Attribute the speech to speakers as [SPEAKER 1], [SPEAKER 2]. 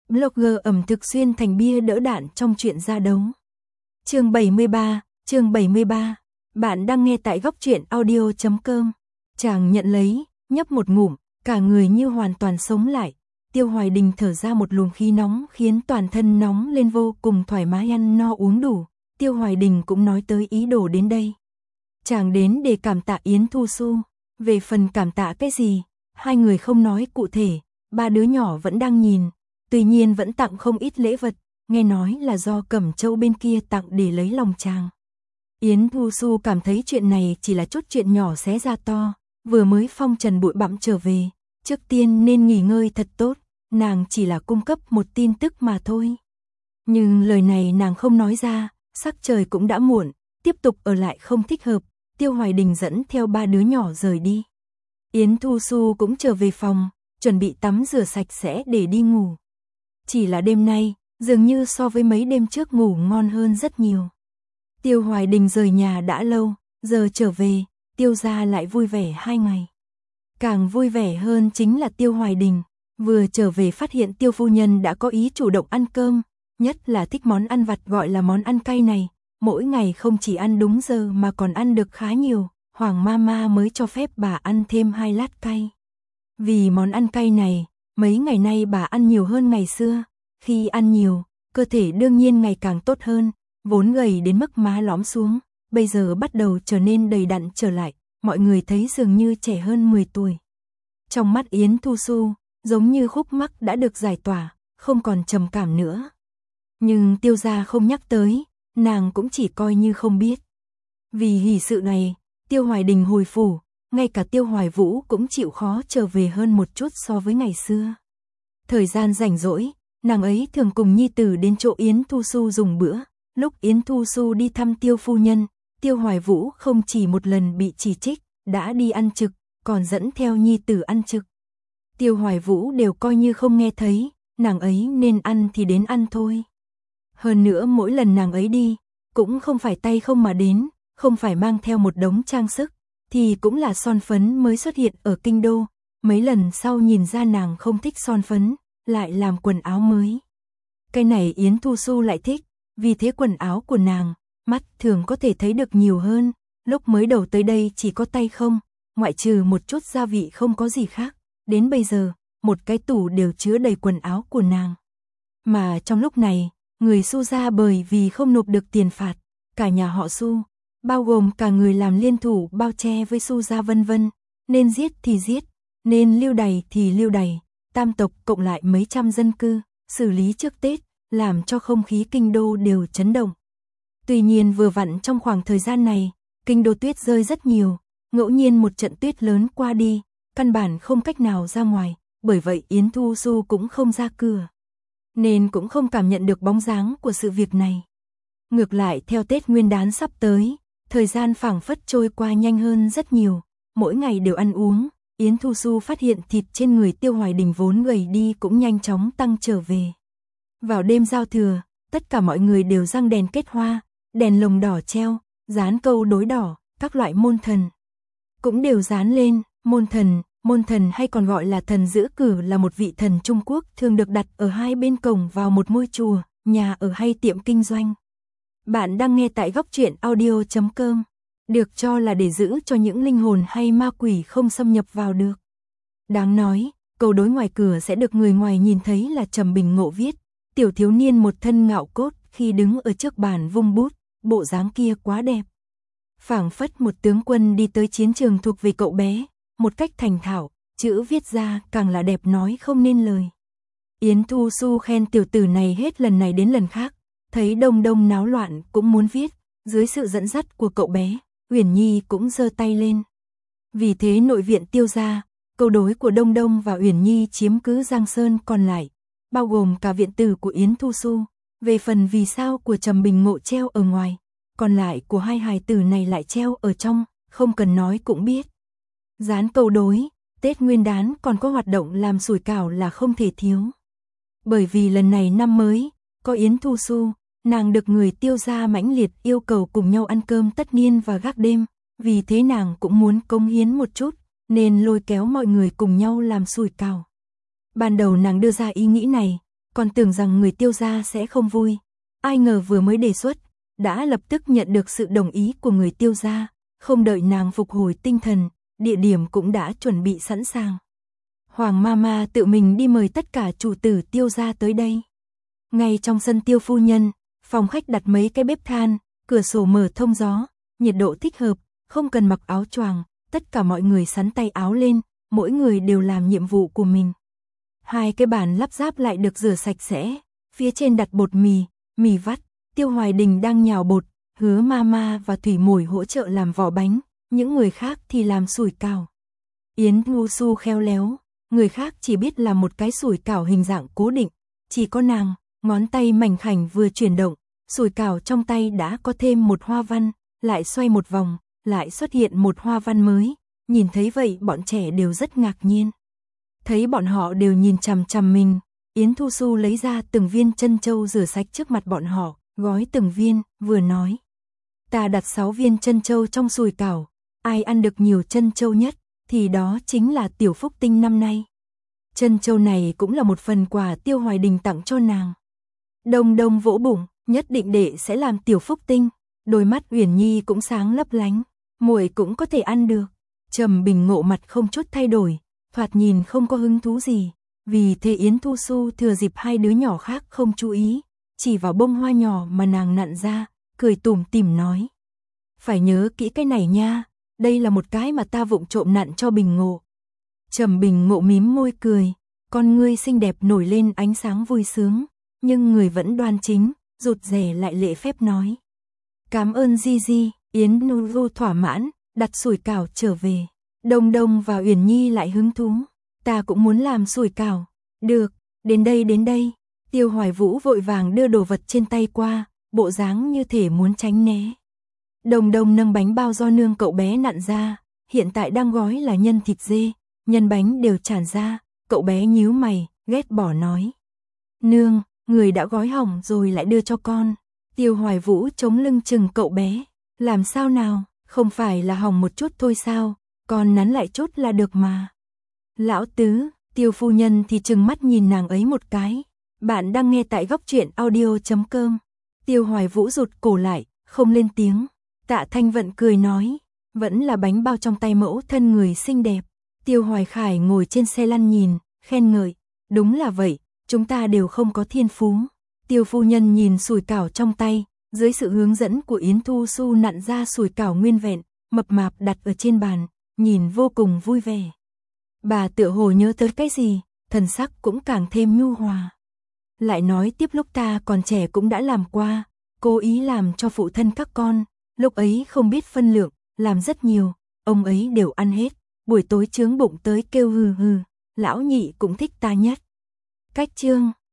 [SPEAKER 1] Blogger ẩm thực xuyên thành bia đỡ đạn trong chuyện ra đấu. Chương 73. Bạn đang nghe tại góc truyện audio.com. Chàng nhận lấy, nhấp một ngụm, cả người như hoàn toàn sống lại. Tiêu Hoài Đình thở ra một luồng khí nóng khiến toàn thân nóng lên, vô cùng thoải mái, ăn no uống đủ. Tiêu Hoài Đình cũng nói tới ý đồ đến đây. Chàng đến để cảm tạ Yến Thu Xu. Về phần cảm tạ cái gì, hai người không nói cụ thể, ba đứa nhỏ vẫn đang nhìn. Tuy nhiên vẫn tặng không ít lễ vật, nghe nói là do Cẩm Châu bên kia tặng để lấy lòng chàng. Yến Thu Xu cảm thấy chuyện này chỉ là chút chuyện nhỏ xé ra to, vừa mới phong trần bụi bặm trở về, trước tiên nên nghỉ ngơi thật tốt, nàng chỉ là cung cấp một tin tức mà thôi. Nhưng lời này nàng không nói ra, sắc trời cũng đã muộn, tiếp tục ở lại không thích hợp, Tiêu Hoài Đình dẫn theo ba đứa nhỏ rời đi. Yến Thu Xu cũng trở về phòng, chuẩn bị tắm rửa sạch sẽ để đi ngủ. Chỉ là đêm nay, dường như so với mấy đêm trước ngủ ngon hơn rất nhiều. Tiêu Hoài Đình rời nhà đã lâu, giờ trở về, Tiêu gia lại vui vẻ 2 ngày. Càng vui vẻ hơn chính là Tiêu Hoài Đình, vừa trở về phát hiện Tiêu phu nhân đã có ý chủ động ăn cơm, nhất là thích món ăn vặt gọi là món ăn cay này, mỗi ngày không chỉ ăn đúng giờ mà còn ăn được khá nhiều, Hoàng Mama mới cho phép bà ăn thêm 2 lát cay. Vì món ăn cay này, mấy ngày nay bà ăn nhiều hơn ngày xưa, khi ăn nhiều, cơ thể đương nhiên ngày càng tốt hơn, vốn gầy đến mức má lõm xuống, bây giờ bắt đầu trở nên đầy đặn trở lại, mọi người thấy dường như trẻ hơn 10 tuổi. Trong mắt Yến Thu Xu, giống như khúc mắc đã được giải tỏa, không còn trầm cảm nữa. Nhưng Tiêu gia không nhắc tới, nàng cũng chỉ coi như không biết. Vì hỷ sự này, Tiêu Hoài Đình hồi phủ, ngay cả Tiêu Hoài Vũ cũng chịu khó trở về hơn một chút so với ngày xưa. Thời gian rảnh rỗi, nàng ấy thường cùng nhi tử đến chỗ Yến Thu Xu dùng bữa. Lúc Yến Thu Xu đi thăm Tiêu phu nhân, Tiêu Hoài Vũ không chỉ một lần bị chỉ trích, đã đi ăn trực, còn dẫn theo nhi tử ăn trực. Tiêu Hoài Vũ đều coi như không nghe thấy, nàng ấy nên ăn thì đến ăn thôi. Hơn nữa mỗi lần nàng ấy đi, cũng không phải tay không mà đến, không phải mang theo một đống trang sức, thì cũng là son phấn mới xuất hiện ở kinh đô. Mấy lần sau nhìn ra nàng không thích son phấn, lại làm quần áo mới. Cái này Yến Thu Xu lại thích, vì thế quần áo của nàng, mắt thường có thể thấy được nhiều hơn, lúc mới đầu tới đây chỉ có tay không, ngoại trừ một chút gia vị không có gì khác, đến bây giờ, một cái tủ đều chứa đầy quần áo của nàng. Mà trong lúc này, người Xu gia bởi vì không nộp được tiền phạt, cả nhà họ Xu, bao gồm cả người làm liên thủ bao che với Xu gia vân vân, nên giết thì giết, nên lưu đày thì lưu đày, tam tộc cộng lại mấy trăm dân cư, xử lý trước Tết, làm cho không khí kinh đô đều chấn động. Tuy nhiên vừa vặn trong khoảng thời gian này, kinh đô tuyết rơi rất nhiều, ngẫu nhiên một trận tuyết lớn qua đi, căn bản không cách nào ra ngoài, bởi vậy Yến Thu Xu cũng không ra cửa, nên cũng không cảm nhận được bóng dáng của sự việc này. Ngược lại theo Tết Nguyên đán sắp tới, thời gian phảng phất trôi qua nhanh hơn rất nhiều, mỗi ngày đều ăn uống, Yến Thu Xu phát hiện thịt trên người Tiêu Hoài Đình vốn gầy đi cũng nhanh chóng tăng trở về. Vào đêm giao thừa, tất cả mọi người đều răng đèn kết hoa, đèn lồng đỏ treo, dán câu đối đỏ, các loại môn thần cũng đều dán lên. Môn thần hay còn gọi là thần giữ cử là một vị thần Trung Quốc thường được đặt ở hai bên cổng vào một ngôi chùa, nhà ở hay tiệm kinh doanh. Bạn đang nghe tại góc truyện audio.com, được cho là để giữ cho những linh hồn hay ma quỷ không xâm nhập vào được. Đáng nói, câu đối ngoài cửa sẽ được người ngoài nhìn thấy là Trầm Bình Ngộ viết, tiểu thiếu niên một thân ngạo cốt khi đứng ở trước bàn vung bút, bộ dáng kia quá đẹp. Phảng phất một tướng quân đi tới chiến trường thuộc về cậu bé, một cách thành thạo, chữ viết ra càng là đẹp nói không nên lời. Yến Thu Xu khen tiểu tử này hết lần này đến lần khác, thấy đông đông náo loạn cũng muốn viết, dưới sự dẫn dắt của cậu bé, Uyển Nhi cũng giơ tay lên. Vì thế nội viện Tiêu gia, câu đối của Đông Đông và Uyển Nhi chiếm cứ Giang Sơn còn lại, bao gồm cả viện tử của Yến Thu Xu, về phần vì sao của Trầm Bình Ngộ treo ở ngoài, còn lại của hai hài tử này lại treo ở trong, không cần nói cũng biết. Dán câu đối, Tết Nguyên đán còn có hoạt động làm sủi cảo là không thể thiếu. Bởi vì lần này năm mới, có Yến Thu Xu, nàng được người Tiêu gia mãnh liệt yêu cầu cùng nhau ăn cơm tất niên và gác đêm, vì thế nàng cũng muốn cống hiến một chút, nên lôi kéo mọi người cùng nhau làm sủi cảo. Ban đầu nàng đưa ra ý nghĩ này, còn tưởng rằng người Tiêu gia sẽ không vui. Ai ngờ vừa mới đề xuất, đã lập tức nhận được sự đồng ý của người Tiêu gia, không đợi nàng phục hồi tinh thần, địa điểm cũng đã chuẩn bị sẵn sàng. Hoàng Mama tự mình đi mời tất cả chủ tử Tiêu gia tới đây. Ngay trong sân Tiêu phu nhân, phòng khách đặt mấy cái bếp than, cửa sổ mở thông gió, nhiệt độ thích hợp, không cần mặc áo choàng, tất cả mọi người xắn tay áo lên, mỗi người đều làm nhiệm vụ của mình. Hai cái bàn lắp ráp lại được rửa sạch sẽ, phía trên đặt bột mì, mì vắt, Tiêu Hoài Đình đang nhào bột, Hứa Mama và Thủy Mồi hỗ trợ làm vỏ bánh, những người khác thì làm sủi cảo. Yến Ngu Su khéo léo, người khác chỉ biết làm một cái sủi cảo hình dạng cố định, chỉ có nàng, ngón tay mảnh khảnh vừa chuyển động, sủi cảo trong tay đã có thêm một hoa văn, lại xoay một vòng, lại xuất hiện một hoa văn mới, nhìn thấy vậy bọn trẻ đều rất ngạc nhiên. Thấy bọn họ đều nhìn chằm chằm mình, Yến Thu Su lấy ra từng viên trân châu rửa sạch trước mặt bọn họ, gói từng viên, vừa nói. Ta đặt 6 viên trân châu trong sủi cảo, ai ăn được nhiều trân châu nhất, thì đó chính là Tiểu Phúc Tinh năm nay. Trân châu này cũng là một phần quà Tiêu Hoài Đình tặng cho nàng. Đông Đông vỗ bụng, nhất định đệ sẽ làm Tiểu Phúc Tinh, đôi mắt Uyển Nhi cũng sáng lấp lánh, muội cũng có thể ăn được. Trầm Bình Ngộ mặt không chút thay đổi, thoạt nhìn không có hứng thú gì, vì thế Yến Thu Su thừa dịp hai đứa nhỏ khác không chú ý, chỉ vào bông hoa nhỏ mà nàng nặn ra, cười tủm tỉm nói. Phải nhớ kỹ cái này nha, đây là một cái mà ta vụng trộm nặn cho Bình Ngộ. Trầm Bình Ngộ mím môi cười, con ngươi xinh đẹp nổi lên ánh sáng vui sướng, nhưng người vẫn đoan chính, rụt rè lại lễ phép nói. Cảm ơn Di Di, Yến Nuru thỏa mãn, đặt sủi cảo trở về. Đông Đông và Uyển Nhi lại hứng thú, ta cũng muốn làm sủi cảo. Được, đến đây. Tiêu Hoài Vũ vội vàng đưa đồ vật trên tay qua, bộ dáng như thể muốn tránh né. Đông Đông nâng bánh bao do nương cậu bé nặn ra, hiện tại đang gói là nhân thịt dê, nhân bánh đều tràn ra, cậu bé nhíu mày, ghét bỏ nói. Nương, người đã gói hỏng rồi lại đưa cho con. Tiêu Hoài Vũ chống lưng chừng cậu bé, làm sao nào, không phải là hỏng một chút thôi sao, con nắn lại chút là được mà. Lão tứ, Tiêu phu nhân thì trừng mắt nhìn nàng ấy một cái. Bạn đang nghe tại góc truyện audio.com. Tiêu Hoài Vũ rụt cổ lại, không lên tiếng. Tạ Thanh Vận cười nói, vẫn là bánh bao trong tay mẫu thân người xinh đẹp. Tiêu Hoài Khải ngồi trên xe lăn nhìn, khen ngợi, đúng là vậy, chúng ta đều không có thiên phú. Tiêu phu nhân nhìn sủi cảo trong tay, dưới sự hướng dẫn của Yến Thu Su nặn ra sủi cảo nguyên vẹn, mập mạp đặt ở trên bàn, nhìn vô cùng vui vẻ. Bà tựa hồ nhớ tới cái gì, thần sắc cũng càng thêm nhu hòa. Lại nói tiếp lúc ta còn trẻ cũng đã làm qua, cố ý làm cho phụ thân các con, lúc ấy không biết phân lượng, làm rất nhiều, ông ấy đều ăn hết, buổi tối chướng bụng tới kêu hừ hừ, lão nhị cũng thích ta nhất. Cách chương